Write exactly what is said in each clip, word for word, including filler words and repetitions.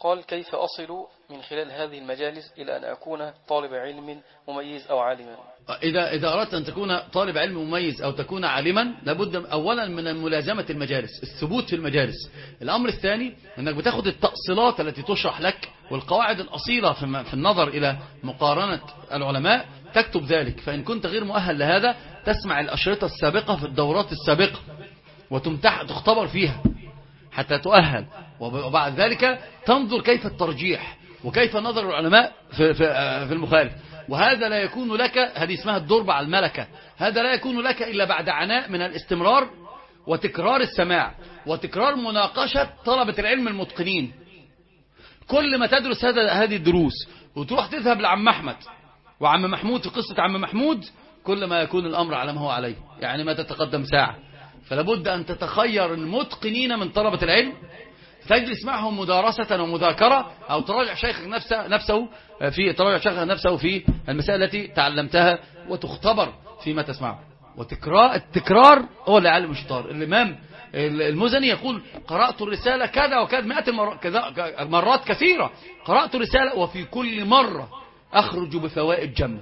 قال: كيف أصل من خلال هذه المجالس إلى أن أكون طالب علم مميز أو عالما؟ إذا إذا أردت أن تكون طالب علم مميز أو تكون عالما لابد أولا من ملازمة المجالس، الثبوت في المجالس. الأمر الثاني أنك بتاخد التأصيلات التي تشرح لك والقواعد الأصيلة في النظر إلى مقارنة العلماء، تكتب ذلك. فإن كنت غير مؤهل لهذا تسمع الأشرطة السابقة في الدورات السابقة وتمتح تختبر فيها حتى تؤهل، وبعد ذلك تنظر كيف الترجيح وكيف نظر العلماء في, في, في المخالف. وهذا لا يكون لك، هذه اسمها الضرب على الملكة، هذا لا يكون لك إلا بعد عناء من الاستمرار وتكرار السماع وتكرار مناقشة طلبة العلم المتقنين. كل ما تدرس هذا هذه الدروس وتروح تذهب لعم أحمد وعم محمود في قصة عم محمود، كل ما يكون الأمر على ما هو عليه، يعني ما تتقدم ساعة. فلابد أن تتخير المتقنين من طلبة العلم، تجلس معهم مدارسة ومذاكرة، أو تراجع شيخك نفسه, نفسه في تراجع شيخك نفسه في المسائل التي تعلمتها وتختبر فيما تسمعه. وتكرار التكرار هو اللي يعلم الشطار. الإمام المزني يقول: قرأت الرسالة كذا وكذا مئات مرات كثيرة، قرأت الرسالة وفي كل مرة أخرج بفوائد جمة.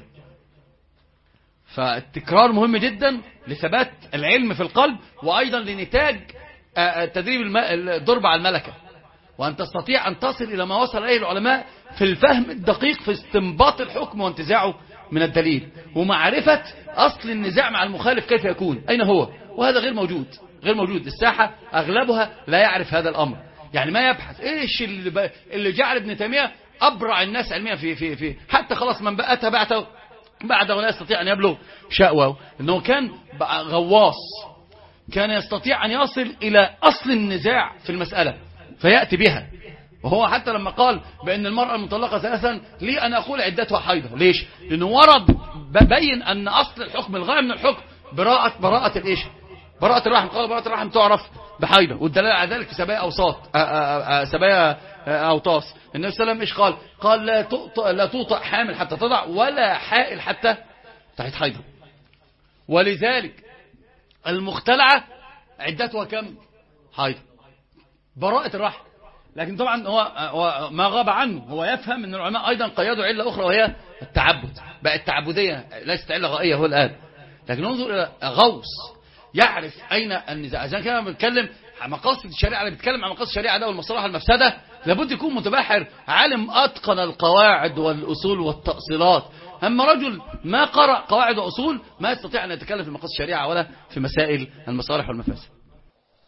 فالتكرار مهم جدا لثبات العلم في القلب، وأيضا لنتاج تدريب الضرب على الملكة، وأن تستطيع أن تصل إلى ما وصل إليه العلماء في الفهم الدقيق في استنباط الحكم وانتزاعه من الدليل، ومعرفة أصل النزاع مع المخالف كيف يكون، أين هو. وهذا غير موجود، غير موجود. الساحة أغلبها لا يعرف هذا الأمر، يعني ما يبحث إيش اللي, اللي جعل ابن تيمية أبرع الناس علميا في في في حتى خلاص من بقتها بعته بعده لا يستطيع أن يبلغ شأوه، إنه كان غواص، كان يستطيع أن يصل إلى أصل النزاع في المسألة فيأتي بها. وهو حتى لما قال بأن المرأة المطلقة ثلاثا لي أن أقول عدتها حيضة، ليش؟ لأنه ورد بين أن أصل الحكم الغاية من الحكم براءة براءة الإيش؟ براءة الرحم. قال براءة الرحم تعرف بحيضة، والدلالة على ذلك في سبايا أوساط سبايا أوطاس. النبي صلى الله عليه وسلم إيش قال؟ قال لا تطأ لا توطأ حامل حتى تضع، ولا حائل حتى تحت حيضة. ولذلك المختلعة عدتها كم؟ حيضة، براءة الرحم. لكن طبعا هو, هو ما غاب عنه، هو يفهم ان العلماء ايضا قيدوا علة اخرى وهي التعبد، بقت تعبدية ليست علة غائية هو الان. لكن انظر الى غوص يعرف اين النزاع. عشان كده بنتكلم مقاصد الشريعة، اللي بيتكلم عن مقاصد الشريعة ده والمصالح والمفسدة لابد يكون متبحر عالم اتقن القواعد والاصول والتأصيلات. اما رجل ما قرأ قواعد واصول ما يستطيع ان يتكلم في مقاصد الشريعة ولا في مسائل المصالح والمفاسد.